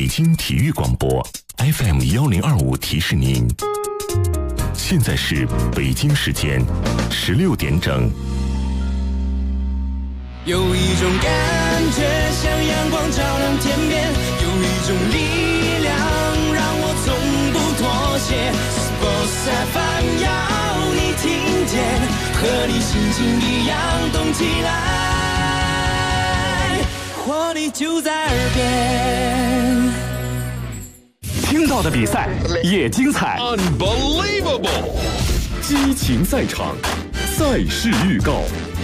北京体育广播 FM1025提示您，现在是北京时间16点整。 有一种感觉像阳光照亮天边，有一种力量让我从不妥协。Sports FM 要你听见，和你心情一样动起来，活力就在耳边。 听到的比赛也精彩 Unbelievable 激情赛场，赛事预告。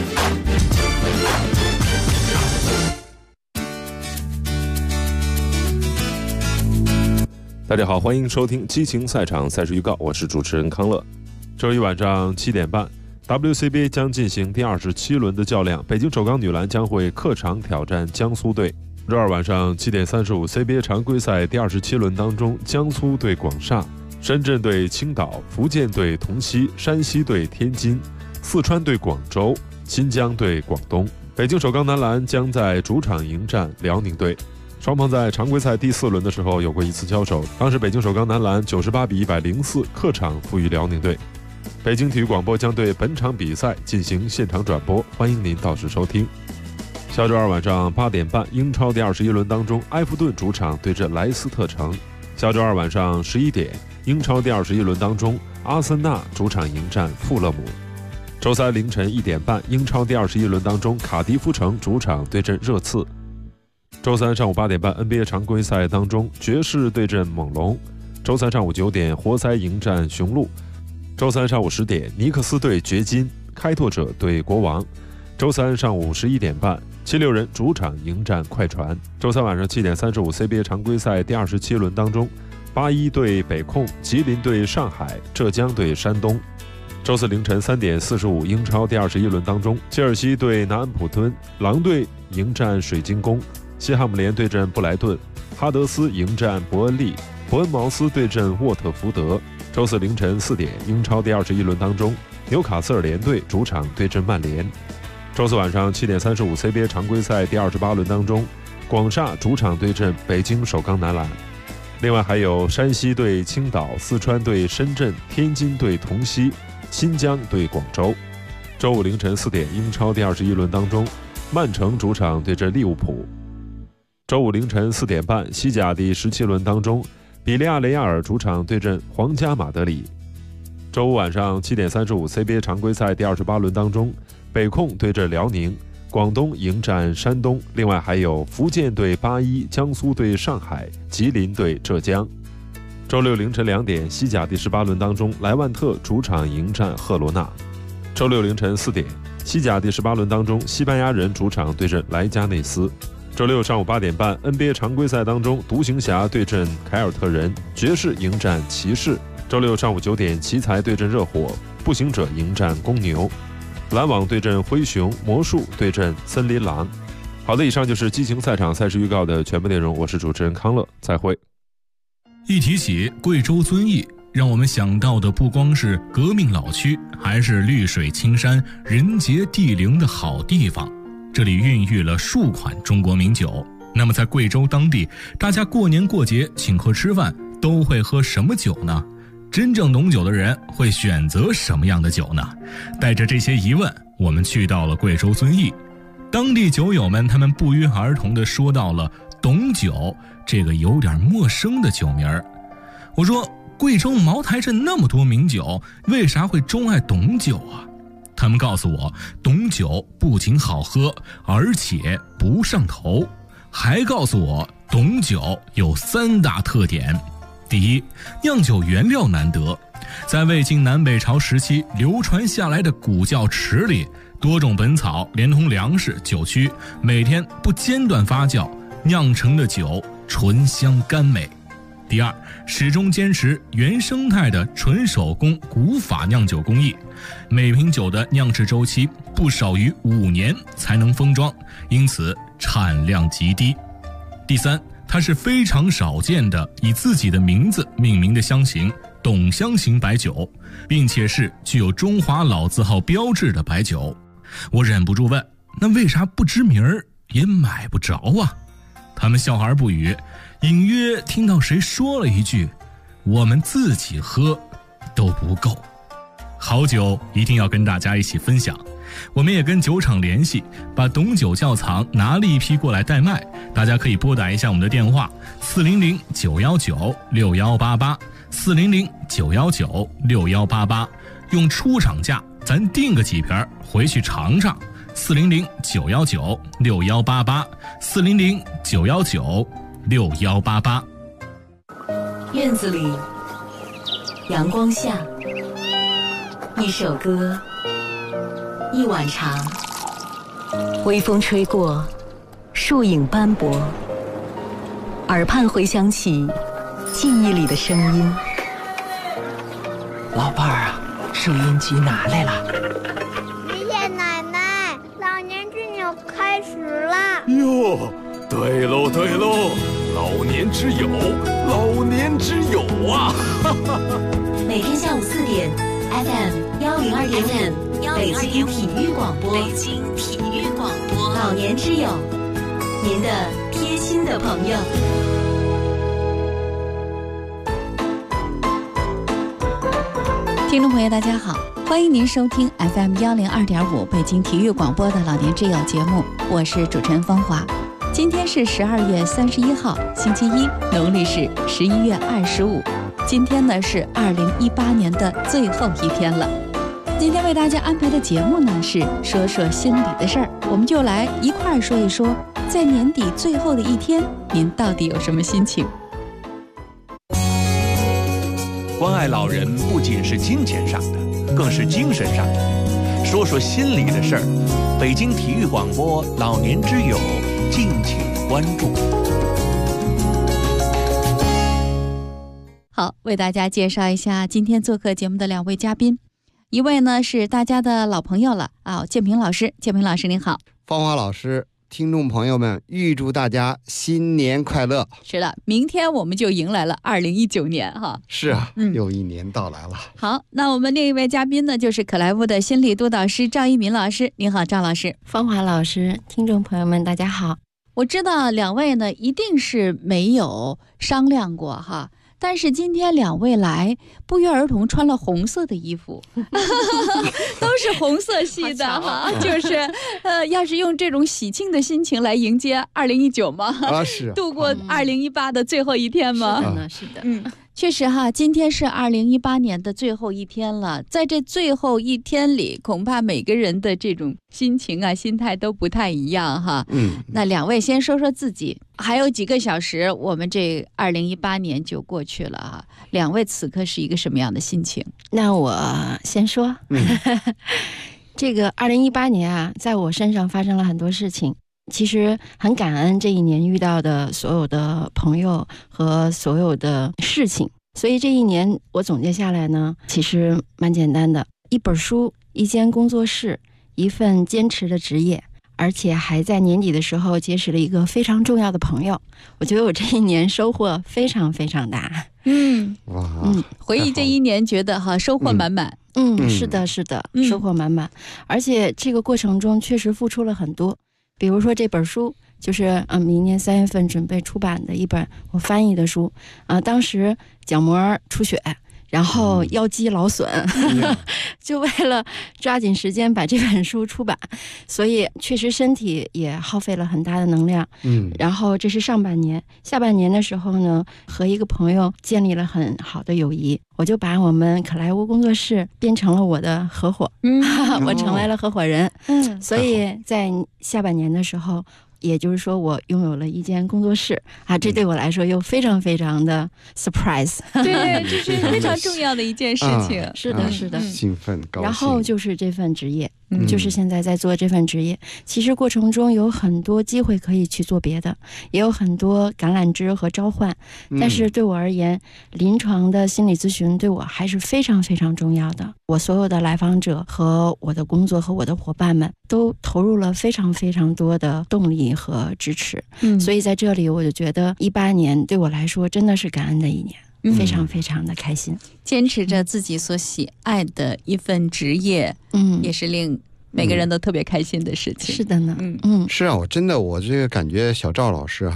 大家好，欢迎收听激情赛场赛事预告，我是主持人康乐。周一晚上7点半 WCBA 将进行第27轮的较量，北京首钢女篮将会客场挑战江苏队。周二晚上7点35 CBA 常规赛第27轮当中，江苏对广厦，深圳对青岛，福建对同曦，山西对天津，四川对广州，新疆对广东。北京首钢男篮将在主场迎战辽宁队。双方在常规赛第4轮的时候有过一次交手，当时北京首钢男篮98比104客场负于辽宁队。北京体育广播将对本场比赛进行现场转播，欢迎您到时收听。下周二晚上8点半，英超第21轮当中，埃弗顿主场对阵莱斯特城。下周二晚上11点，英超第21轮当中，阿森纳主场迎战富勒姆。周三凌晨1点半，英超第21轮当中，卡迪夫城主场对阵热刺。周三上午8点半 NBA 常规赛当中，爵士对阵猛龙。周三上午9点，活塞迎战雄鹿。周三上午10点，尼克斯对掘金，开拓者对国王。周三上午11点半，76人主场迎战快船。周三晚上7点35 CBA 常规赛第27轮当中，81对北控，吉林对上海，浙江对山东。周四凌晨3点45，英超第21轮当中，切尔西对南安普敦，狼队迎战水晶宫，西汉姆联对阵布莱顿，哈德斯迎战伯恩利，伯恩茅斯对阵沃特福德。周四凌晨4点，英超第21轮当中，纽卡斯尔联队主场对阵曼联。周四晚上7点35 CBA 常规赛第28轮当中，广厦主场对阵北京首钢男篮。另外还有山西对青岛，四川对深圳，天津对同曦，新疆对广州。周五凌晨4点，英超第21轮当中，曼城主场对阵利物浦。周五凌晨4点半，西甲第17轮当中，比利亚雷亚尔主场对阵皇家马德里。周五晚上7点35 CBA 常规赛第28轮当中，北控对阵辽宁，广东迎战山东。另外还有福建对81，江苏对上海，吉林对浙江。周六凌晨2点，西甲第18轮当中，莱万特主场迎战赫罗纳。周六凌晨4点，西甲第18轮当中，西班牙人主场对阵莱加内斯。周六上午8点半 NBA 常规赛当中，独行侠对阵凯尔特人，爵士迎战骑士。周六上午9点，奇才对阵热火，步行者迎战公牛，篮网对阵灰熊，魔术对阵森林狼。好的，以上就是激情赛场赛事预告的全部内容，我是主持人康乐，再会。 一提起贵州遵义，让我们想到的不光是革命老区，还是绿水青山、人杰地灵的好地方。这里孕育了数款中国名酒。那么在贵州当地，大家过年过节请客吃饭都会喝什么酒呢？真正懂酒的人会选择什么样的酒呢？带着这些疑问，我们去到了贵州遵义。当地酒友们他们不约而同地说到了董酒这个有点陌生的酒名儿。我说，贵州茅台镇那么多名酒，为啥会钟爱董酒啊？他们告诉我，董酒不仅好喝，而且不上头，还告诉我董酒有3大特点。第一，酿酒原料难得，在魏晋南北朝时期流传下来的古窖池里，多种本草连同粮食、酒曲，每天不间断发酵，酿成的酒醇香甘美。第二，始终坚持原生态的纯手工古法酿酒工艺，每瓶酒的酿制周期不少于5年才能封装，因此产量极低。第三，它是非常少见的以自己的名字命名的香型董香型白酒，并且是具有中华老字号标志的白酒。我忍不住问，那为啥不知名儿也买不着啊？他们笑而不语， 隐约听到谁说了一句：“我们自己喝都不够。”好酒一定要跟大家一起分享。我们也跟酒厂联系，把董酒窖藏拿了一批过来代卖，大家可以拨打一下我们的电话400-919-6188 400-919-6188，用出厂价咱订个几瓶回去尝尝。400-919-6188 400-919-6188。 院子里，阳光下，一首歌，一碗茶，微风吹过，树影斑驳，耳畔回响起记忆里的声音。 老伴儿啊，收音机拿来了。 爷爷奶奶，老年之友开始啦！ 哟，对喽对喽，老年之友，老年之友啊！ 每天下午4点 FM 102.5北京体育广播，北京体育广播，老年之友，您的贴心的朋友。 听众朋友大家好，欢迎您收听 FM 102.5北京体育广播的老年之友节目，我是主持人芳华。今天是12月31号星期一，农历是11月25，今天呢是2018年的最后一天了。今天为大家安排的节目呢是说说心里的事儿，我们就来一块儿说一说，在年底最后的一天，您到底有什么心情？ 关爱老人不仅是金钱上的，更是精神上的。说说心里的事儿，北京体育广播老年之友，敬请关注。 好，为大家介绍一下今天做客节目的2位嘉宾，一位呢是大家的老朋友了啊，建平老师。建平老师您好。 芳华老师，听众朋友们，预祝大家新年快乐。 是的，明天我们就迎来了2019年哈。 是啊，又一年到来了。 好，那我们另一位嘉宾呢，就是可莱坞的心理督导师赵一鸣老师。您好，赵老师。 芳华老师，听众朋友们，大家好。 我知道2位呢一定是没有商量过哈，但是今天2位来，不约而同穿了红色的衣服，都是红色系的哈，就是要是用这种喜庆的心情来迎接2019吗？ 啊，是度过2018的最后一天吗？ 是的， 确实哈，今天是2018年的最后一天了，在这最后一天里，恐怕每个人的这种心情啊、心态都不太一样哈。那2位先说说自己，还有几个小时，我们这2018年就过去了哈。2位此刻是一个什么样的心情？ 那我先说，这个2018年啊，在我身上发生了很多事情。其实很感恩这一年遇到的所有的朋友和所有的事情，所以这一年我总结下来呢，其实蛮简单的，一本书，一间工作室，一份坚持的职业，而且还在年底的时候结识了一个非常重要的朋友。我觉得我这一年收获非常非常大。 回忆这一年觉得哈收获满满。 是的，收获满满，而且这个过程中确实付出了很多。比如说这本书就是明年3月份准备出版的一本我翻译的书当时角膜出血，然后腰肌劳损，就为了抓紧时间把这本书出版，所以确实身体也耗费了很大的能量。然后这是上半年，下半年的时候呢，和一个朋友建立了很好的友谊，我就把我们可莱坞工作室变成了我的合伙，我成为了合伙人。所以在下半年的时候，也就是说我拥有了一间工作室这对我来说又非常非常的 surprise。 对，这是非常重要的一件事情。 是的， 兴奋高兴。 然后就是这份职业，就是现在在做这份职业，其实过程中有很多机会可以去做别的，也有很多橄榄枝和召唤，但是对我而言，临床的心理咨询对我还是非常非常重要的。我所有的来访者和我的工作和我的伙伴们都投入了非常非常多的动力和支持。所以在这里我就觉得18年对我来说真的是感恩的一年，非常非常的开心。 坚持着自己所喜爱的一份职业，也是令每个人都特别开心的事情。 是的呢。 是啊，我这个感觉小赵老师哈，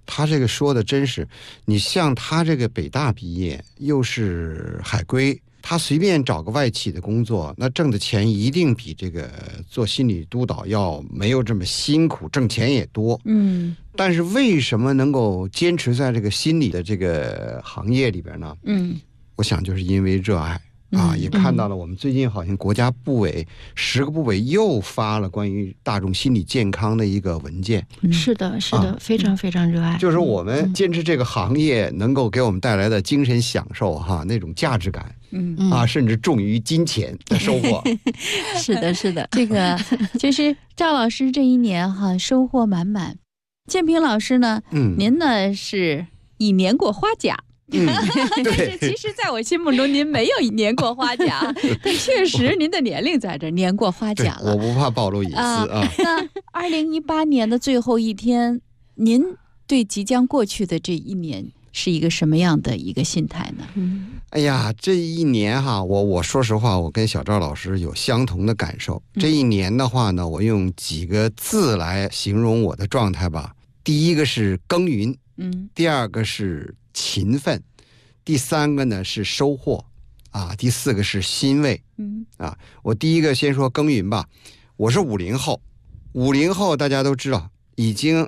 他这个说的真是，你像他这个北大毕业，又是海归，他随便找个外企的工作，那挣的钱一定比这个做心理督导要没有这么辛苦，挣钱也多。但是为什么能够坚持在这个心理的这个行业里边呢？我想就是因为热爱。也看到了，我们最近好像国家部委10个部委又发了关于大众心理健康的一个文件。 是的，是的，非常非常热爱。 就是我们坚持这个行业能够给我们带来的精神享受那种价值感，甚至重于金钱的收获。 是的，是的， 这个其实赵老师这一年收获满满。建平老师呢，您呢是以年过花甲。但是其实在我心目中您没有年过花甲，但确实您的年龄在这年过花甲了。 我不怕暴露隐私那2018年的最后一天，您对即将过去的这一年是一个什么样的一个心态呢？ 哎呀，这一年我说实话，我跟小赵老师有相同的感受。这一年的话呢，我用几个字来形容我的状态吧。第一个是耕耘，第二个是勤奋，第三个呢是收获第四个是欣慰。我第一个先说耕耘吧。我是50后大家都知道已经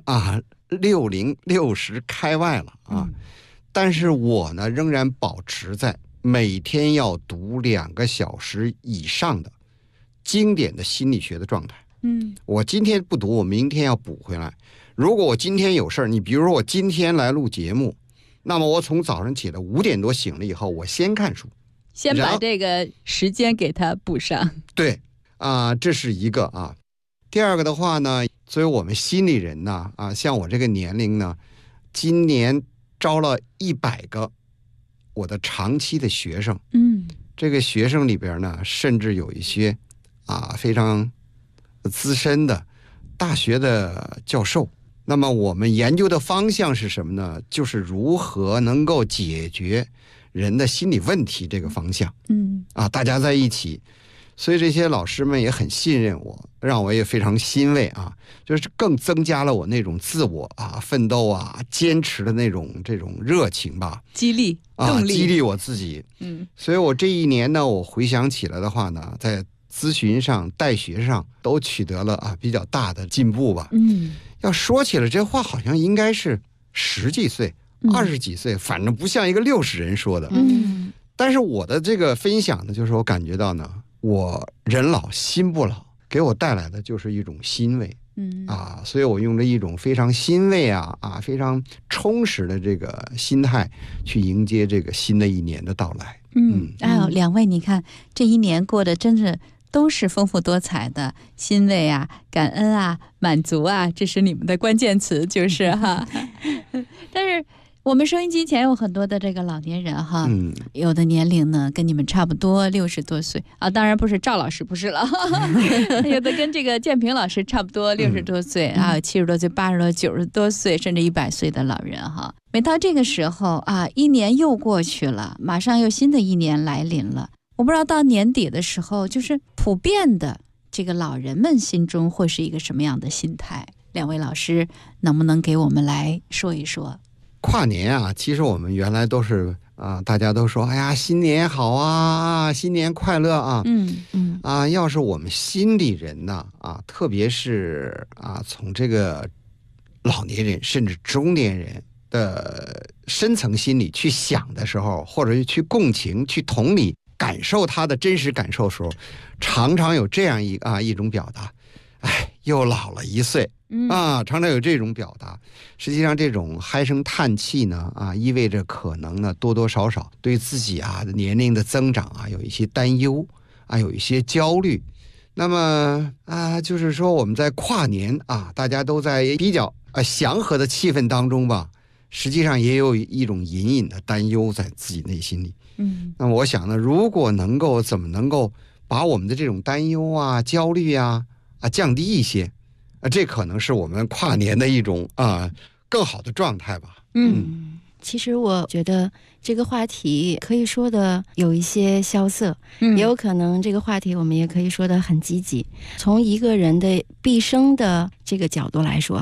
60、60开外了但是我呢仍然保持在每天要读2个小时以上的经典的心理学的状态。我今天不读，我明天要补回来。如果我今天有事儿，你比如说我今天来录节目，那么我从早上起来5点多醒了以后，我先看书， 先把这个时间给它补上。 对这是一个第二个的话呢，作为我们心理人呢像我这个年龄呢，今年招了100个我的长期的学生。这个学生里边呢，甚至有一些非常资深的大学的教授。那么我们研究的方向是什么呢？就是如何能够解决人的心理问题这个方向。大家在一起，所以这些老师们也很信任我，让我也非常欣慰就是更增加了我那种自我奋斗坚持的这种热情吧， 激励动力， 激励我自己。所以我这一年呢，我回想起来的话呢，在咨询上、带学上都取得了比较大的进步吧。要说起来这话好像应该是10几岁、20几岁，反正不像一个60人说的。但是我的这个分享呢，就是我感觉到呢，我人老心不老，给我带来的就是一种欣慰。所以我用着一种非常欣慰非常充实的这个心态去迎接这个新的一年的到来。 两位你看这一年过得真是都是丰富多彩的，欣慰感恩满足这是你们的关键词，就是但是我们收音机前有很多的这个老年人有的年龄呢跟你们差不多，60多岁当然不是赵老师不是了有的跟这个建平老师差不多，60多岁70多岁、80多、90多岁，甚至100岁的老人每到这个时候一年又过去了，马上又新的一年来临了。我不知道到年底的时候，就是普遍的这个老人们心中会是一个什么样的心态？两位老师能不能给我们来说一说？ 跨年其实我们原来都是大家都说哎呀新年好新年快乐要是我们心理人呢特别是从这个老年人甚至中年人的深层心理去想的时候，或者去共情、去同理、感受他的真实感受的时候，常常有这样一种表达，又老了1岁常常有这种表达。实际上这种唉声叹气呢意味着可能呢多多少少对自己年龄的增长有一些担忧有一些焦虑。那么就是说我们在跨年大家都在比较祥和的气氛当中吧，实际上也有一种隐隐的担忧在自己内心里。那么我想呢，如果怎么能够把我们的这种担忧焦虑降低一些，这可能是我们跨年的一种更好的状态吧。 其实我觉得这个话题可以说的有一些萧瑟，也有可能这个话题我们也可以说的很积极。从一个人的毕生的这个角度来说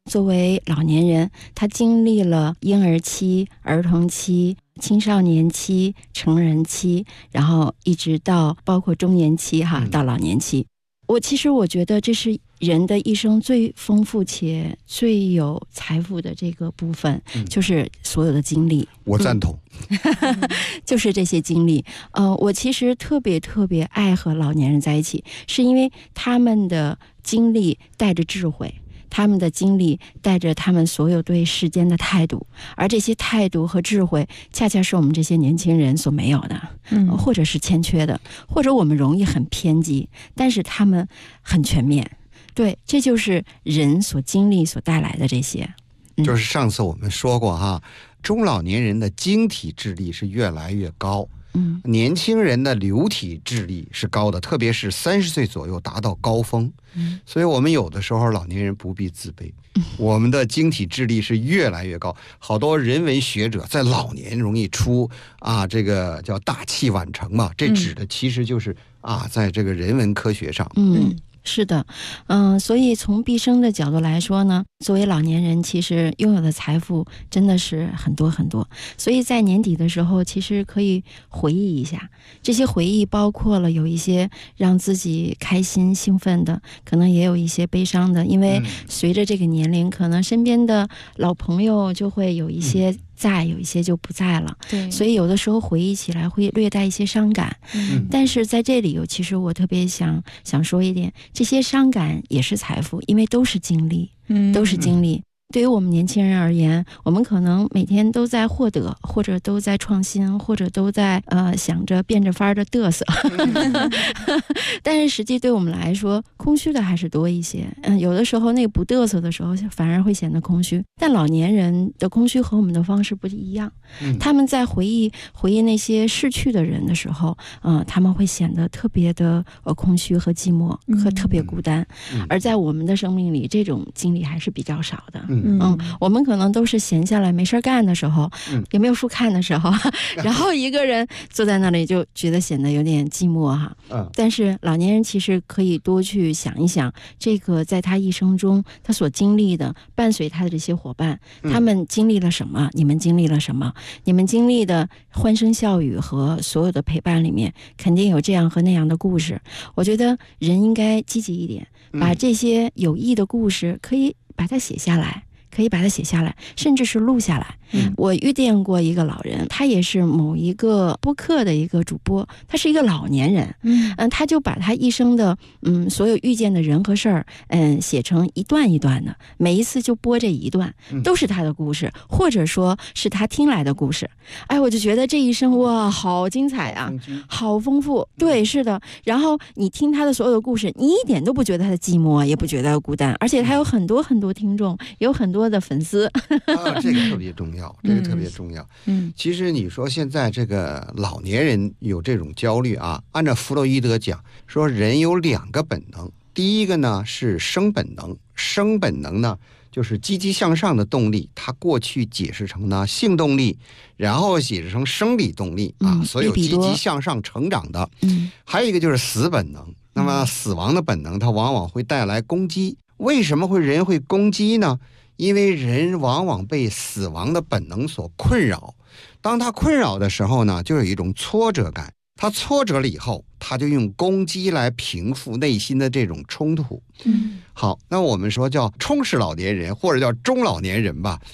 作为老年人，他经历了婴儿期、儿童期、青少年期、成人期，然后一直到包括中年期到老年期。其实我觉得这是人的一生最丰富且最有财富的这个部分，就是所有的经历。 我赞同， 就是这些经历。我其实特别爱和老年人在一起，是因为他们的经历带着智慧。他们的经历带着他们所有对世间的态度，而这些态度和智慧恰恰是我们这些年轻人所没有的，或者是欠缺的，或者我们容易很偏激，但是他们很全面。对，这就是人所经历所带来的这些。 就是上次我们说过中老年人的晶体智力是越来越高，年轻人的流体智力是高的，特别是30岁左右达到高峰。所以我们有的时候老年人不必自卑，我们的晶体智力是越来越高。好多人文学者在老年容易出这个叫大器晚成嘛，这指的其实就是在这个人文科学上。 是的，所以从毕生的角度来说呢，作为老年人，其实拥有的财富真的是很多很多。所以在年底的时候，其实可以回忆一下，这些回忆包括了有一些让自己开心兴奋的，可能也有一些悲伤的，因为随着这个年龄，可能身边的老朋友就会有一些在，有一些就不在了。对，所以有的时候回忆起来会略带一些伤感。但是在这里其实我特别想说一点，这些伤感也是财富，因为都是经历，都是经历。对于我们年轻人而言，我们可能每天都在获得，或者都在创新，或者都在想着变着法儿的嘚瑟但是实际对我们来说，空虚的还是多一些。有的时候那个不嘚瑟的时候反而会显得空虚，但老年人的空虚和我们的方式不一样。他们在回忆那些逝去的人的时候，他们会显得特别的空虚和寂寞，和特别孤单。而在我们的生命里，这种经历还是比较少的。我们可能都是闲下来没事干的时候，也没有书看的时候，然后一个人坐在那里就觉得显得有点寂寞但是老年人其实可以多去想一想，这个在他一生中他所经历的，伴随他的这些伙伴，他们经历了什么，你们经历了什么，你们经历的欢声笑语和所有的陪伴里面，肯定有这样和那样的故事。我觉得人应该积极一点，把这些有益的故事可以把它写下来，甚至是录下来。我遇见过一个老人，他也是某一个播客的一个主播，他是一个老年人。他就把他一生的所有遇见的人和事儿写成一段一段的，每一次就播这一段，都是他的故事，或者说是他听来的故事。我就觉得这一生哇，好精彩啊，好丰富。对，是的。然后你听他的所有的故事，你一点都不觉得他的寂寞，也不觉得孤单，而且他有很多很多听众，有很多的粉丝。 这个特别重要，这个特别重要。其实你说现在这个老年人有这种焦虑按照弗洛伊德讲说，人有2个本能，第一个呢是生本能，生本能呢就是积极向上的动力，它过去解释成呢性动力，然后解释成生理动力所有积极向上成长的。还有一个就是死本能，那么死亡的本能它往往会带来攻击。为什么人会攻击呢？因为人往往被死亡的本能所困扰，当他困扰的时候呢，就有一种挫折感，他挫折了以后，他就用攻击来平复内心的这种冲突。好，那我们说叫充实老年人或者叫中老年人吧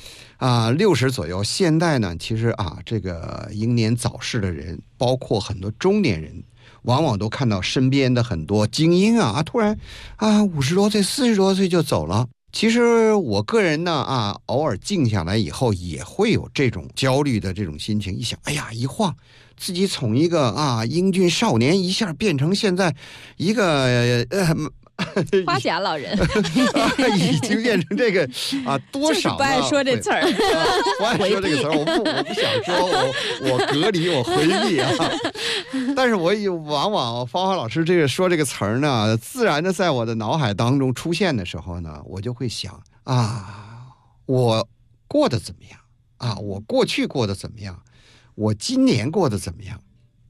，60左右。现在呢其实这个英年早逝的人，包括很多中年人，往往都看到身边的很多精英突然50多岁40多岁就走了。其实我个人呢偶尔静下来以后也会有这种焦虑的这种心情，一想一晃自己从一个英俊少年一下变成现在一个花甲老人已经变成这个多少不爱说这词儿不爱说这个词儿，我不想说，我隔离，我回避但是我往往芳华老师说这个词儿呢，自然的在我的脑海当中出现的时候呢，我就会想我过得怎么样我过去过得怎么样，我今年过得怎么样，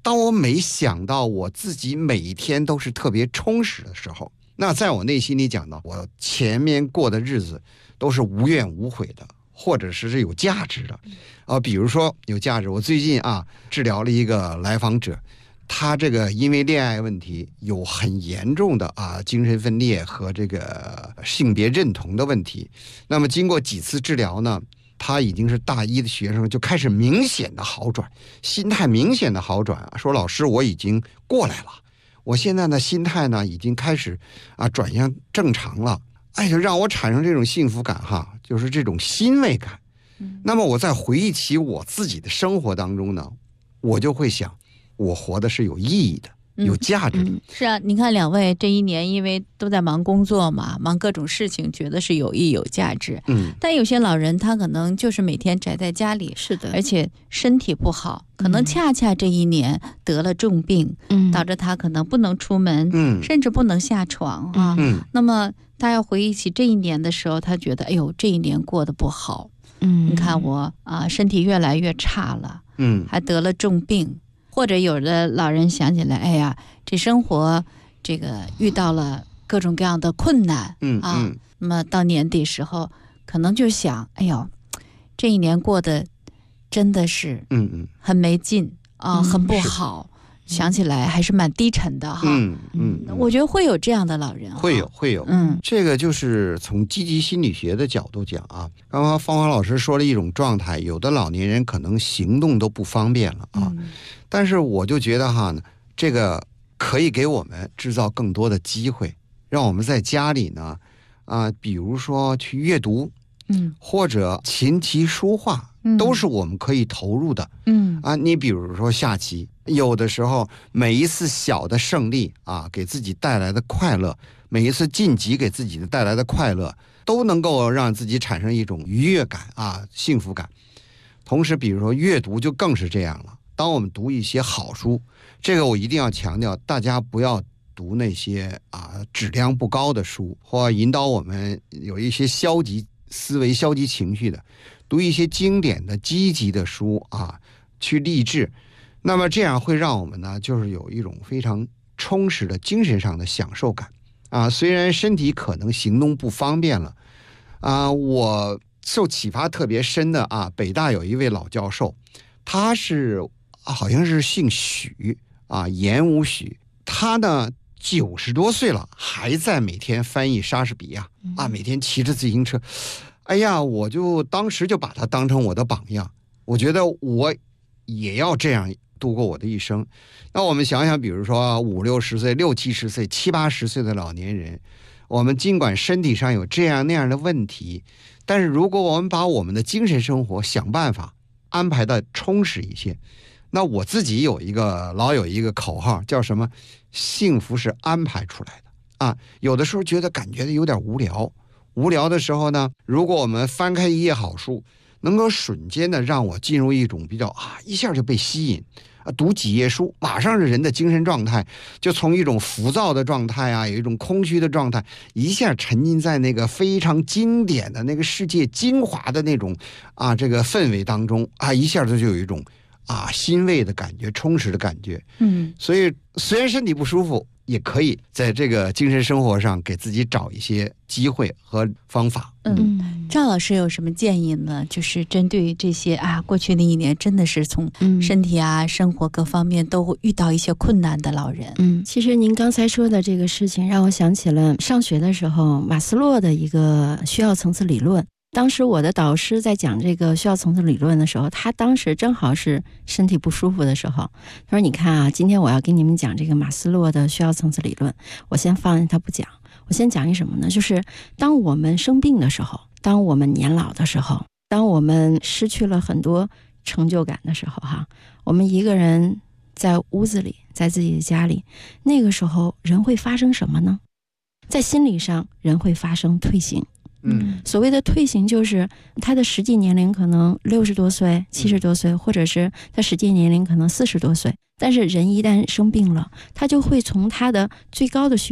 当我没想到我自己每一天都是特别充实的时候，那在我内心里讲呢，我前面过的日子都是无怨无悔的，或者是有价值的。比如说有价值，我最近治疗了一个来访者，他这个因为恋爱问题有很严重的精神分裂和这个性别认同的问题。那么经过几次治疗呢，他已经是大一的学生，就开始明显的好转，心态明显的好转说老师我已经过来了，我现在呢心态呢已经开始转向正常了，就让我产生这种幸福感就是这种欣慰感。那么我在回忆起我自己的生活当中呢，我就会想我活的是有意义的，有价值的。 是啊，你看两位这一年因为都在忙工作嘛，忙各种事情，觉得是有意义有价值。但有些老人他可能就是每天宅在家里， 是的， 而且身体不好，可能恰恰这一年得了重病，导致他可能不能出门，甚至不能下床那么他要回忆起这一年的时候，他觉得哎呦，这一年过得不好。你看我身体越来越差了，还得了重病。或者有的老人想起来，哎呀，这生活这个遇到了各种各样的困难那么到年底时候可能就想，哎呦，这一年过得真的是很没劲很不好，想起来还是蛮低沉的我觉得会有这样的老人， 会有这个就是从积极心理学的角度讲刚刚芳华老师说了一种状态，有的老年人可能行动都不方便了但是我就觉得这个可以给我们制造更多的机会，让我们在家里呢比如说去阅读或者琴棋书画都是我们可以投入的你比如说下棋，有的时候每一次小的胜利给自己带来的快乐，每一次晋级给自己带来的快乐，都能够让自己产生一种愉悦感幸福感。同时比如说阅读就更是这样了，当我们读一些好书，这个我一定要强调，大家不要读那些质量不高的书，或引导我们有一些消极思维、消极情绪的，读一些经典的积极的书去励志。那么这样会让我们呢就是有一种非常充实的精神上的享受感虽然身体可能行动不方便了我受启发特别深的北大有一位老教授，他是好像是姓许言无许，他呢90多岁了，还在每天翻译莎士比亚每天骑着自行车。哎呀，我就当时就把他当成我的榜样，我觉得我也要这样度过我的一生。那我们想想，比如说50、60岁、60、70岁、70、80岁的老年人，我们尽管身体上有这样那样的问题，但是如果我们把我们的精神生活想办法安排的充实一些，那我自己有一个口号，叫什么？幸福是安排出来的有的时候觉得感觉有点无聊的时候呢，如果我们翻开一页好书，能够瞬间的让我进入一种比较一下就被吸引读几页书，马上是人的精神状态就从一种浮躁的状态有一种空虚的状态，一下沉浸在那个非常经典的那个世界精华的那种这个氛围当中一下子就有一种欣慰的感觉，充实的感觉所以虽然身体不舒服，也可以在这个精神生活上给自己找一些机会和方法。 赵老师有什么建议呢？就是针对这些过去的一年真的是从身体生活各方面都遇到一些困难的老人。 其实您刚才说的这个事情让我想起了上学的时候马斯洛的一个需要层次理论。当时我的导师在讲这个需要层次理论的时候，他当时正好是身体不舒服的时候，他说你看今天我要跟你们讲这个马斯洛的需要层次理论，我先放他不讲，我先讲一什么呢？就是当我们生病的时候，当我们年老的时候，当我们失去了很多成就感的时候我们一个人在屋子里，在自己的家里，那个时候人会发生什么呢？在心理上人会发生退行。所谓的退行就是他的实际年龄可能60多岁、70多岁，或者是他实际年龄可能40多岁，但是人一旦生病了，他就会从他的最高的需要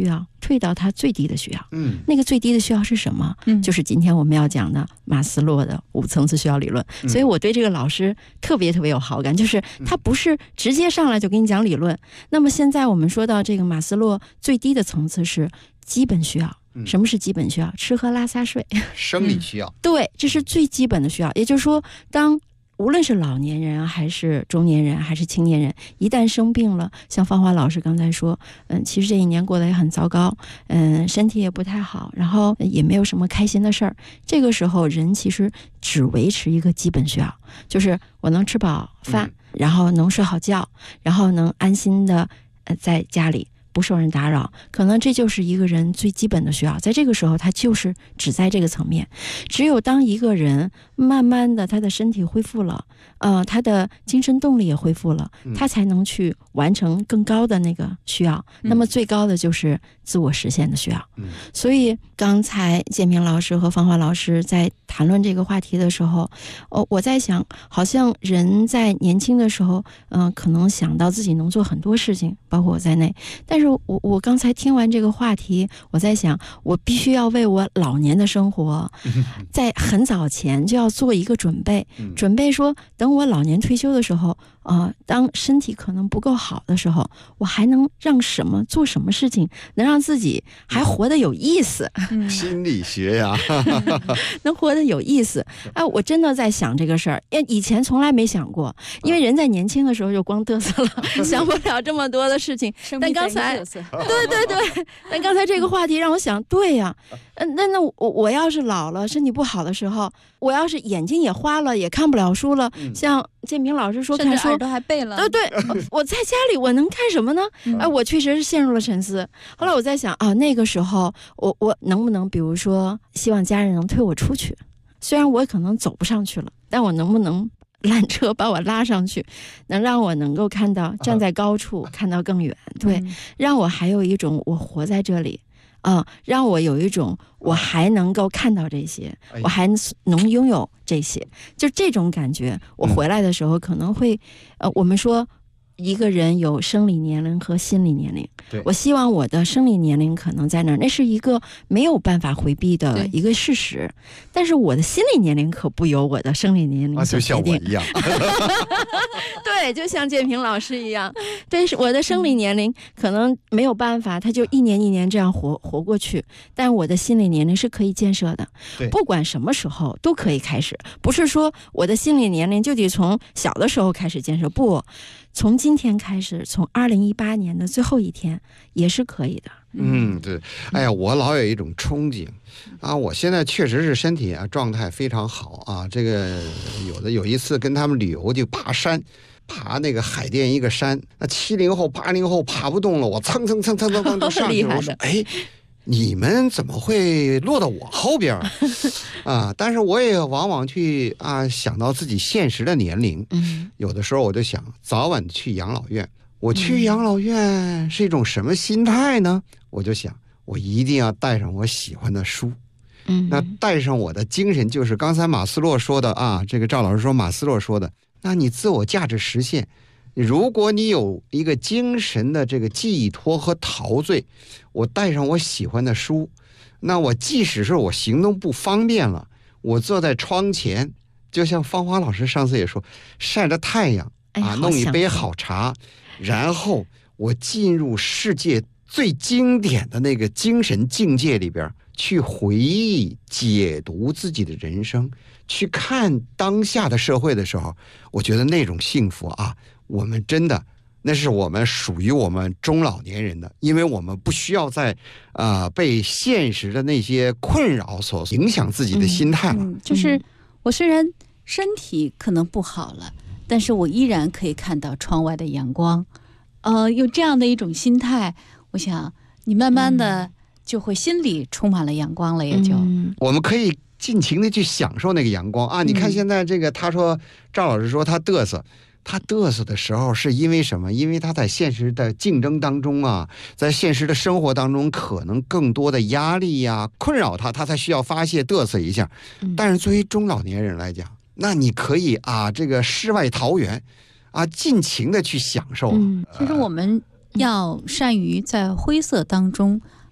退到他最低的需要。那个最低的需要是什么？就是今天我们要讲的马斯洛的5层次需要理论。所以我对这个老师特别特别有好感，就是他不是直接上来就给你讲理论。那么现在我们说到这个马斯洛最低的层次是基本需要。什么是基本需要？吃喝拉撒睡， 生理需要。 对，这是最基本的需要。也就是说，当无论是老年人啊，还是中年人，还是青年人，一旦生病了，像芳华老师刚才说，其实这一年过得也很糟糕，身体也不太好，然后也没有什么开心的事儿。这个时候，人其实只维持一个基本需要，就是我能吃饱饭，然后能睡好觉，然后能安心的在家里不受人打扰，可能这就是一个人最基本的需要。在这个时候，他就是只在这个层面。只有当一个人慢慢的他的身体恢复了，他的精神动力也恢复了，他才能去完成更高的那个需要。那么最高的就是自我实现的需要。所以刚才建平老师和芳华老师在谈论这个话题的时候，我在想，好像人在年轻的时候，可能想到自己能做很多事情，包括我在内。但是我刚才听完这个话题，我在想，我必须要为我老年的生活，在很早前就要做一个准备，准备说，等我老年退休的时候，当身体可能不够好的时候，我还能做什么事情，能让自己还活得有意思。 心理学呀， 能活得有意思。我真的在想这个事儿，以前从来没想过，因为人在年轻的时候就光嘚瑟了，想不了这么多的事情。但刚才，对，但刚才这个话题让我想，对呀，那我要是老了，身体不好的时候，我要是眼睛也花了，也看不了书了，像建平老师说看书， 耳朵还背了。 对，我在家里我能看什么呢？我确实是陷入了沉思。后来我在想那个时候我能不能，比如说，希望家人能推我出去，虽然我可能走不上去了，但我能不能缆车把我拉上去，能让我能够看到，站在高处看到更远。对，让我还有一种我活在这里。让我有一种我还能够看到这些，我还能拥有这些，就这种感觉。我回来的时候可能会，我们说一个人有生理年龄和心理年龄，我希望我的生理年龄可能在那儿，那是一个没有办法回避的一个事实，但是我的心理年龄可不由我的生理年龄所决定。 就像我一样对，就像建平老师一样，对，我的生理年龄可能没有办法，他就一年一年这样活过去，但我的心理年龄是可以建设的，不管什么时候都可以开始，不是说我的心理年龄就得从小的时候开始建设，不，从今天开始，从2018年的最后一天也是可以的。 对，哎呀，我老有一种憧憬我现在确实是身体状态非常好这个有一次跟他们旅游就爬山，爬那个海淀一个山，那70后80后爬不动了，我蹭就上去了。我说你们怎么会落到我后边但是我也往往去想到自己现实的年龄，有的时候我就想早晚去养老院。我去养老院是一种什么心态呢？我就想我一定要带上我喜欢的书，那带上我的精神，就是刚才马斯洛说的这个赵老师说马斯洛说的，那你自我价值实现，如果你有一个精神的这个寄托和陶醉，我带上我喜欢的书，那我即使是我行动不方便了，我坐在窗前，就像芳华老师上次也说，晒着太阳弄一杯好茶，然后我进入世界最经典的那个精神境界里边，去回忆解读自己的人生，去看当下的社会的时候，我觉得那种幸福我们真的那是我们属于我们中老年人的，因为我们不需要在被现实的那些困扰所影响自己的心态了。 就是我虽然身体可能不好了，但是我依然可以看到窗外的阳光，有这样的一种心态，我想你慢慢的就会心里充满了阳光了，也就我们可以尽情的去享受那个阳光你看现在这个他说赵老师说他嘚瑟的时候是因为什么？因为他在现实的竞争当中在现实的生活当中可能更多的压力困扰他才需要发泄嘚瑟一下。但是作为中老年人来讲，那你可以这个世外桃源尽情的去享受。 其实我们要善于在灰色当中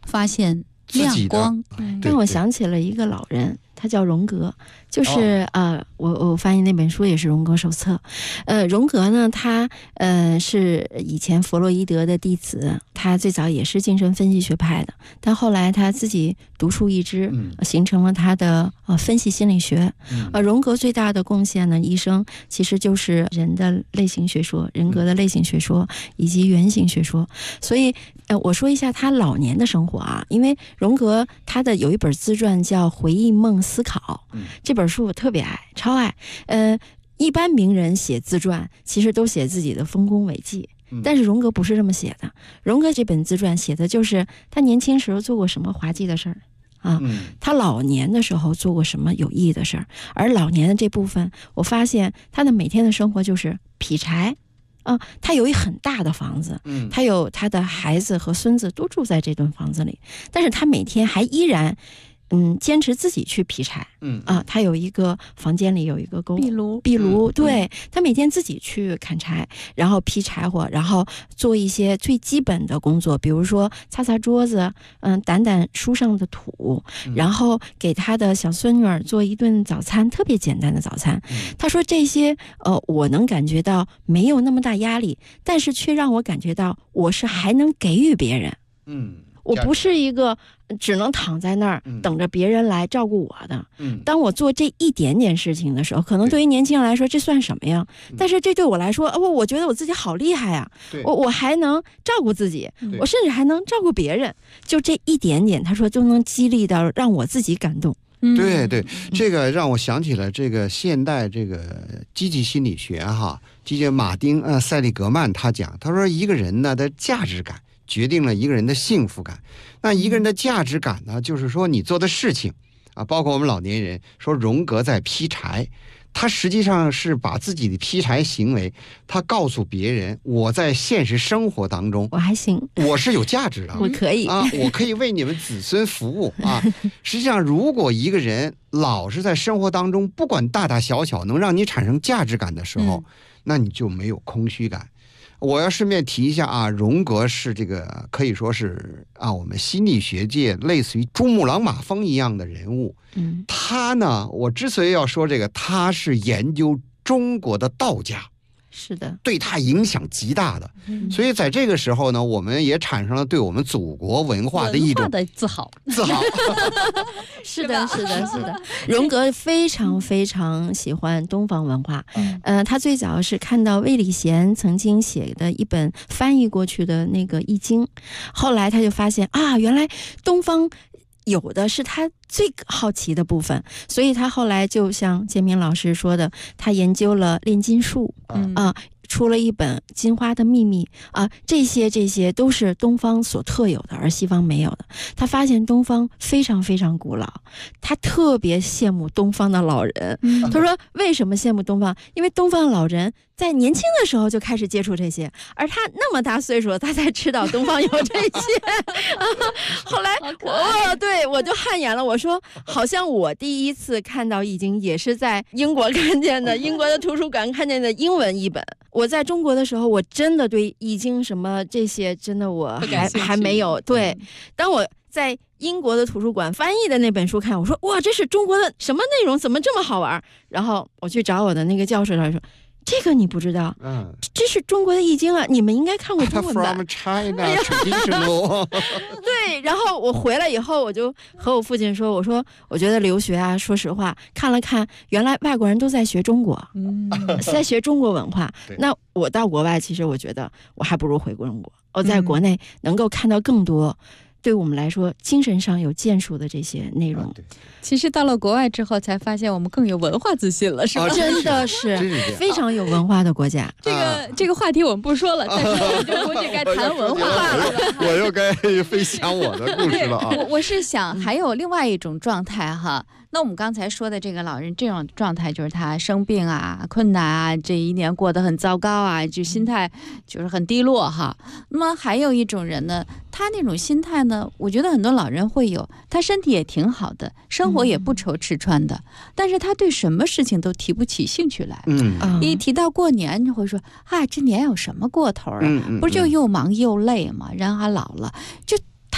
发现亮光。 让我想起了一个老人，他叫荣格，就是我翻译那本书也是荣格手册。荣格呢，他是以前弗洛伊德的弟子，他最早也是精神分析学派的，但后来他自己独树一帜，形成了他的分析心理学。荣格最大的贡献呢，一生其实就是人的类型学说，人格的类型学说以及原型学说。所以我说一下他老年的生活啊，因为荣格他的有一本自传叫《回忆梦思考》，这本书我特别爱，超爱。一般名人写自传其实都写自己的丰功伟绩，但是荣格不是这么写的。荣格这本自传写的就是他年轻时候做过什么滑稽的事儿啊，他老年的时候做过什么有意义的事儿。而老年的这部分，我发现他的每天的生活就是劈柴他有一很大的房子，他有他的孩子和孙子都住在这栋房子里，但是他每天还依然坚持自己去劈柴。他有一个房间里有一个壁炉，对，他每天自己去砍柴，然后劈柴火，然后做一些最基本的工作，比如说擦擦桌子，掸掸书上的土，然后给他的小孙女儿做一顿早餐，特别简单的早餐。他说这些我能感觉到没有那么大压力，但是却让我感觉到我是还能给予别人。我不是一个只能躺在那儿等着别人来照顾我的。当我做这一点点事情的时候，可能对于年轻人来说这算什么呀？但是这对我来说，我觉得我自己好厉害啊！我还能照顾自己，我甚至还能照顾别人。就这一点点，他说就能激励到让我自己感动。 对对，这个让我想起了这个现代这个积极心理学哈，马丁塞利格曼他讲，他说一个人呢的价值感决定了一个人的幸福感。那一个人的价值感呢，就是说你做的事情包括我们老年人说荣格在劈柴，他实际上是把自己的劈柴行为，他告诉别人，我在现实生活当中我还行， 我是有价值的， 我可以我可以为你们子孙服务实际上，如果一个人老是在生活当中，不管大大小小能让你产生价值感的时候，那你就没有空虚感。我要顺便提一下荣格是这个可以说是我们心理学界类似于珠穆朗玛峰一样的人物。他呢，我之所以要说这个，他是研究中国的道家， 是的， 对他影响极大的。所以在这个时候呢，我们也产生了对我们祖国文化的一种自豪。 是的，是的，是的。荣格非常非常喜欢东方文化。他最早是看到魏礼贤曾经写的一本翻译过去的那个《易经》，后来他就发现原来东方有的是他最好奇的部分，所以他后来就像建明老师说的，他研究了炼金术出了一本《金花的秘密》这些都是东方所特有的，而西方没有的。他发现东方非常非常古老，他特别羡慕东方的老人。他说为什么羡慕东方？因为东方的老人在年轻的时候就开始接触这些，而他那么大岁数他才知道东方有这些后来我就汗颜了，我说好像我第一次看到易经也是在英国看见的，英国的图书馆看见的英文译本。我在中国的时候，我真的对易经什么这些真的我还没有。对，当我在英国的图书馆翻译的那本书看，我说哇，这是中国的什么内容，怎么这么好玩？然后我去找我的那个教授，他说这个你不知道，这是中国的易经啊，你们应该看过中文版。 From China traditional 对，然后我回来以后，我就和我父亲说，我说我觉得留学说实话看了看，原来外国人都在学中国，在学中国文化。那我到国外，其实我觉得我还不如回中国，我在国内能够看到更多对我们来说精神上有建树的这些内容。 其实到了国外之后才发现我们更有文化自信了，是吧？ 真的是非常有文化的国家。 这个话题我们不说了，但是我就估计该谈文化了。 我又该分享我的故事了我是想还有另外一种状态哈。那我们刚才说的这个老人这种状态，就是他生病困难这一年过得很糟糕就心态就是很低落哈。那么还有一种人呢，他那种心态呢，我觉得很多老人会有，他身体也挺好的，生活也不愁吃穿的，但是他对什么事情都提不起兴趣来。一提到过年就会说这年有什么过头不是就又忙又累吗？人还老了，就他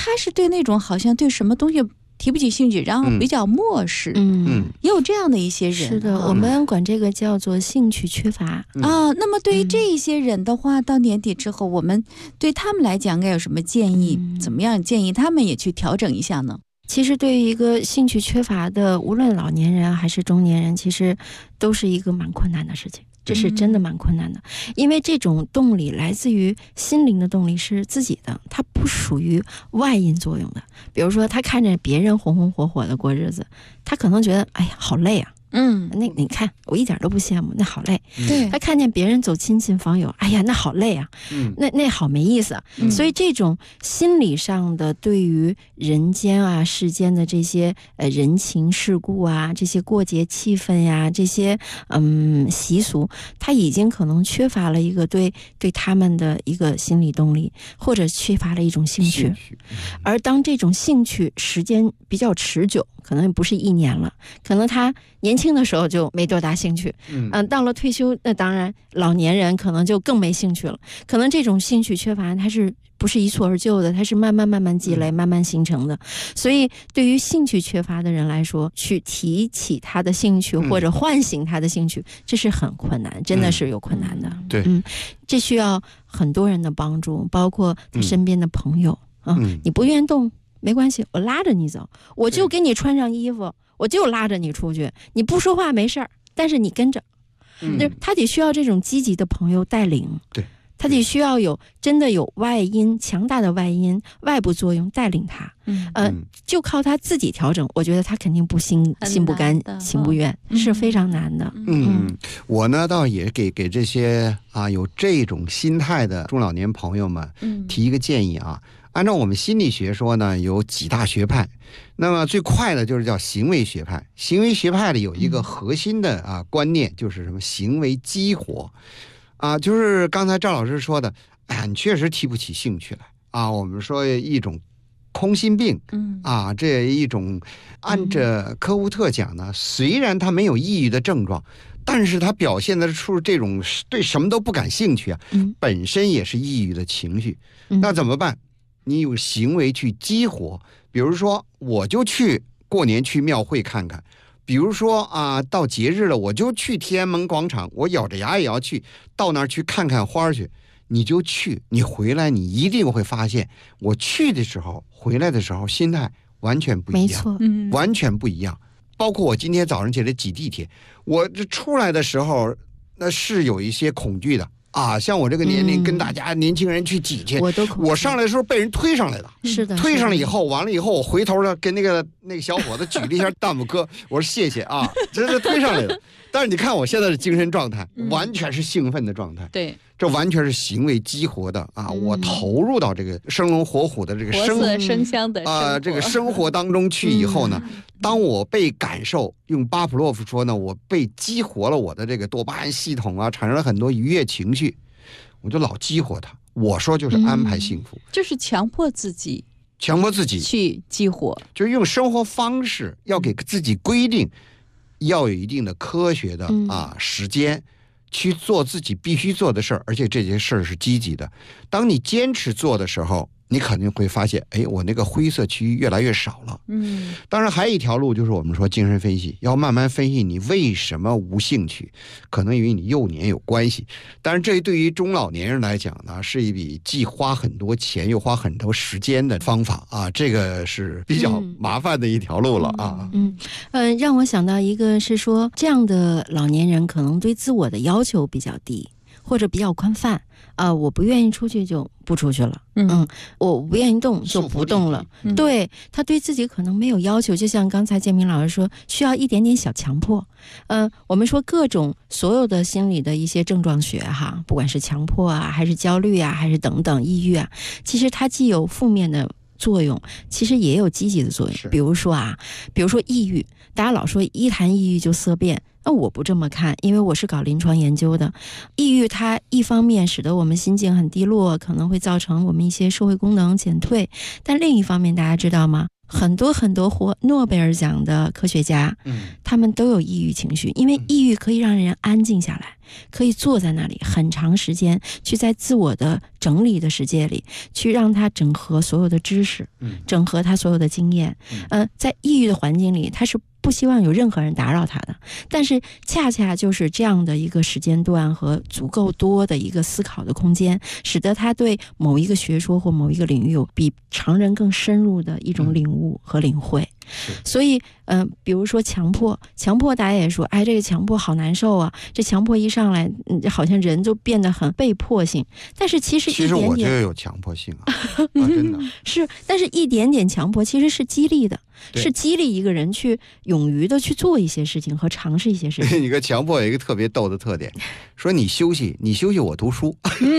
他是对那种好像对什么东西提不起兴趣，然后比较漠视，也有这样的一些人。 是的，我们管这个叫做兴趣缺乏啊。那么对于这一些人的话，到年底之后，我们对他们来讲该有什么建议？怎么样建议他们也去调整一下呢？ 其实对于一个兴趣缺乏的，无论老年人还是中年人，其实都是一个蛮困难的事情。这是真的蛮困难的，因为这种动力来自于心灵的动力是自己的，它不属于外因作用的。比如说他看着别人红红火火的过日子，他可能觉得哎呀好累啊，那你看我一点都不羡慕，那好累。对，他看见别人走亲戚访友，哎呀那好累啊，那好没意思啊。所以这种心理上的对于人间啊世间的这些人情世故啊，这些过节气氛呀，这些习俗，他已经可能缺乏了一个对他们的一个心理动力，或者缺乏了一种兴趣。而当这种兴趣时间比较持久，可能不是1年了，可能他年轻的时候就没多大兴趣，到了退休，那当然老年人可能就更没兴趣了。可能这种兴趣缺乏，它是不是一蹴而就的，它是慢慢积累，慢慢形成的。所以对于兴趣缺乏的人来说，去提起他的兴趣或者唤醒他的兴趣，这是很困难，真的是有困难的。 对， 这需要很多人的帮助，包括他身边的朋友你不愿动没关系，我拉着你走，我就给你穿上衣服，我就拉着你出去，你不说话没事儿，但是你跟着。他得需要这种积极的朋友带领， 对， 他得需要真的有外因，强大的外因，外部作用带领他。就靠他自己调整，我觉得他肯定不心不甘情不愿，是非常难的。 我呢倒也给这些有这种心态的中老年朋友们提一个建议啊。按照我们心理学说呢，有几大学派，那么最快的就是叫行为学派。行为学派里有一个核心的观念，就是什么行为激活就是刚才赵老师说的，你确实提不起兴趣来我们说一种空心病这一种按着科乌特讲呢，虽然他没有抑郁的症状，但是他表现得出这种对什么都不感兴趣本身也是抑郁的情绪。那怎么办？你有行为去激活，比如说我就去过年去庙会看看，比如说到节日了我就去天安门广场，我咬着牙也要去到那儿去看看花去。你就去，你回来你一定会发现，我去的时候回来的时候心态完全不一样，没错，完全不一样。包括我今天早上起来挤地铁，我这出来的时候那是有一些恐惧的像我这个年龄跟大家年轻人去挤去，我上来的时候被人推上来了， 是的， 推上来以后，完了以后我回头了跟那个小伙子举了一下大拇哥，我说谢谢真是推上来了。但是你看我现在的精神状态，完全是兴奋的状态， 对， 这完全是行为激活的我投入到这个生龙活虎的这个活色生香的这个生活当中去以后呢，当我被感受，用巴甫洛夫说呢，我被激活了我的这个多巴胺系统产生了很多愉悦情绪，我就老激活它。我说就是安排幸福， 就是强迫自己去激活， 就是用生活方式要给自己规定，要有一定的科学的时间去做自己必须做的事儿，而且这些事儿是积极的。当你坚持做的时候，你肯定会发现，我那个灰色区域越来越少了。当然还有一条路，就是我们说精神分析，要慢慢分析你为什么无兴趣，可能与你幼年有关系。但是这对于中老年人来讲呢，是一笔既花很多钱又花很多时间的方法这个是比较麻烦的一条路了让我想到一个是说，这样的老年人可能对自我的要求比较低，或者比较宽泛我不愿意出去就不出去了，我不愿意动就不动了，对，他对自己可能没有要求，就像刚才建明老师说，需要一点点小强迫。我们说各种所有的心理的一些症状学不管是强迫还是焦虑还是等等抑郁其实它既有负面的作用，其实也有积极的作用。比如说抑郁，大家老说一谈抑郁就色变，那我不这么看，因为我是搞临床研究的。抑郁它一方面使得我们心境很低落，可能会造成我们一些社会功能减退，但另一方面大家知道吗？ 很多获诺贝尔奖的科学家，他们都有抑郁情绪，因为抑郁可以让人安静下来，可以坐在那里很长时间，去在自我的整理的世界里，去让他整合所有的知识，整合他所有的经验。在抑郁的环境里，他是不希望有任何人打扰他的，但是恰恰就是这样的一个时间段和足够多的一个思考的空间，使得他对某一个学说或某一个领域有比常人更深入的一种领悟和领会。所以比如说强迫大家也说，哎，这个强迫好难受啊，这强迫一上来好像人就变得很被迫性，但是其实我就有强迫性啊，真的是，但是一点点强迫其实是激励的，是激励一个人去勇于的去做一些事情和尝试一些事情。 你个强迫有一个特别逗的特点，说你休息我读书，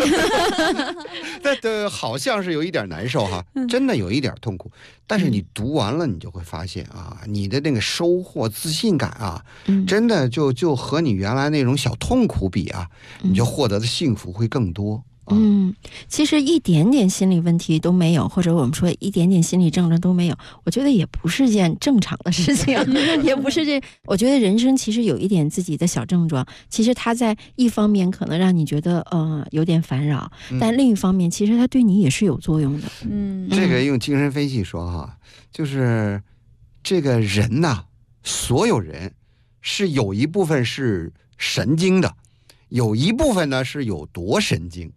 这好像是有一点难受哈，真的有一点痛苦，但是你读完了你就会发现啊，你的那个收获自信感啊，真的就和你原来那种小痛苦比啊，你就获得的幸福会更多。 其实一点点心理问题都没有，或者我们说一点点心理症状都没有，我觉得也不是件正常的事情，也不是这。我觉得人生其实有一点自己的小症状，其实它在一方面可能让你觉得有点烦扰，但另一方面其实它对你也是有作用的。 这个用精神分析说哈，就是这个人呐，所有人是有一部分是神经的，有一部分呢是有多神经。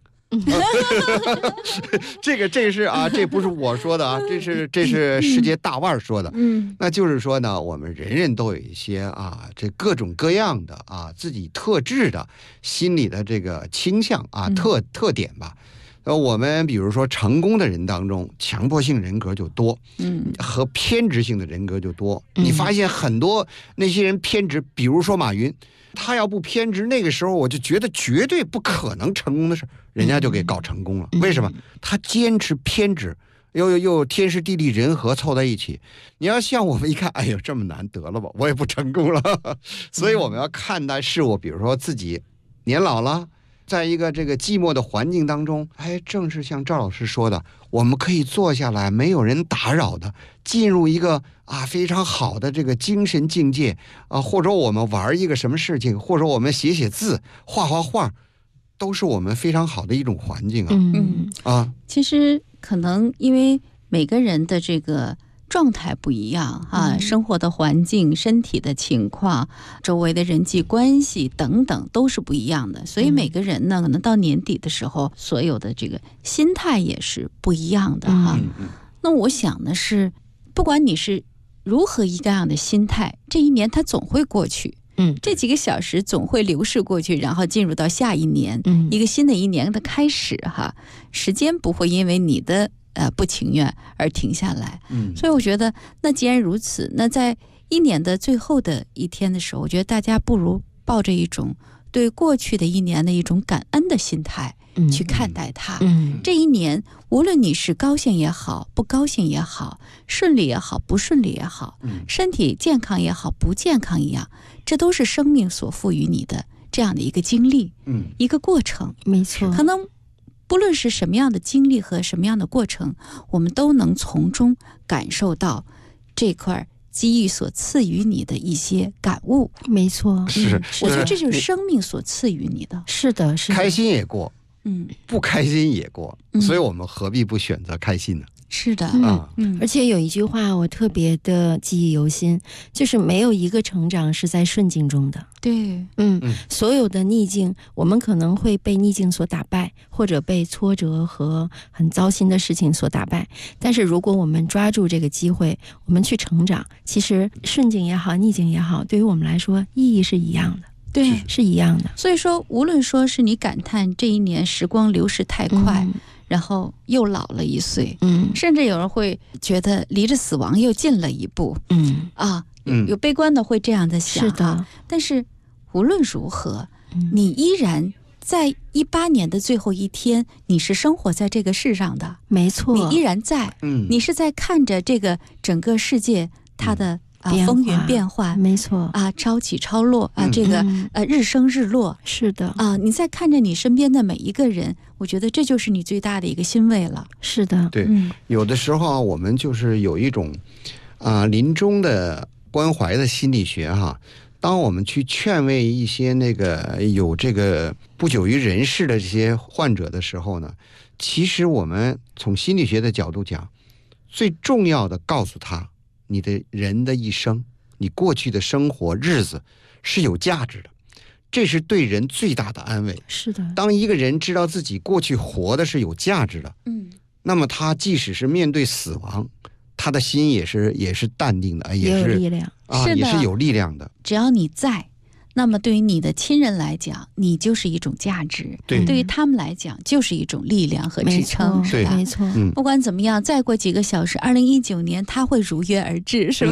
这是啊，这不是我说的啊，这是世界大腕说的。那就是说呢，我们人人都有一些啊，这各种各样的啊自己特质的心理的这个倾向啊特点吧。我们比如说成功的人当中，强迫性人格就多，和偏执性的人格就多。你发现很多那些人偏执，比如说马云，他要不偏执，那个时候我就觉得绝对不可能成功的事，人家就给搞成功了。为什么？他坚持偏执，又天时地利人和凑在一起。你要像我们一看，哎呦这么难得了吧，我也不成功了。所以我们要看待事物，比如说自己年老了，在一个这个寂寞的环境当中，哎，正是像赵老师说的，我们可以坐下来，没有人打扰的，进入一个非常好的这个精神境界啊，或者我们玩一个什么事情，或者我们写字、画画，都是我们非常好的一种环境啊。 其实可能因为每个人的这个状态不一样啊，生活的环境、身体的情况、周围的人际关系等等都是不一样的，所以每个人呢，可能到年底的时候，所有的这个心态也是不一样的哈。那我想的是，不管你是如何一个样的心态，这一年它总会过去。这几个小时总会流逝过去，然后进入到下一年，一个新的一年的开始哈。时间不会因为你的不情愿而停下来。所以我觉得，那既然如此，那在一年的最后的一天的时候，我觉得大家不如抱着一种对过去的一年的一种感恩的心态去看待它。这一年，无论你是高兴也好，不高兴也好，顺利也好，不顺利也好，身体健康也好，不健康一样，这都是生命所赋予你的这样的一个经历，一个过程。 没错， 可能不论是什么样的经历和什么样的过程，我们都能从中感受到这块机遇所赐予你的一些感悟。 没错， 我觉得这就是生命所赐予你的。 是的， 开心也过，不开心也过，所以我们何必不选择开心呢？ 是的， 而且有一句话我特别的记忆犹新，就是没有一个成长是在顺境中的。 对， 所有的逆境，我们可能会被逆境所打败，或者被挫折和很糟心的事情所打败。但是如果我们抓住这个机会，我们去成长，其实顺境也好，逆境也好，对于我们来说意义是一样的。 对， 是一样的。 所以说，无论说是你感叹这一年时光流逝太快，然后又老了一岁，甚至有人会觉得离着死亡又近了一步，有悲观的会这样的想。 是的， 但是无论如何，你依然在18年的最后一天，你是生活在这个世上的。 没错， 你依然在，你是在看着这个整个世界它的风云变幻， 没错啊，朝起朝落啊，这个日升日落， 是的啊，你在看着你身边的每一个人，我觉得这就是你最大的一个欣慰了。 是的， 对，有的时候我们就是有一种临终的关怀的心理学哈。当我们去劝慰一些那个有这个不久于人世的这些患者的时候呢，其实我们从心理学的角度讲，最重要的告诉他，你的人的一生，你过去的生活日子是有价值的，这是对人最大的安慰。 是的， 当一个人知道自己过去活的是有价值的，那么他即使是面对死亡，他的心也是淡定的，也是有力量也是有力量的。 只要你在，那么对于你的亲人来讲，你就是一种价值；对于他们来讲，就是一种力量和支撑，是吧？ 没错。 不管怎么样，再过几个小时，2019年它会如约而至，是吧？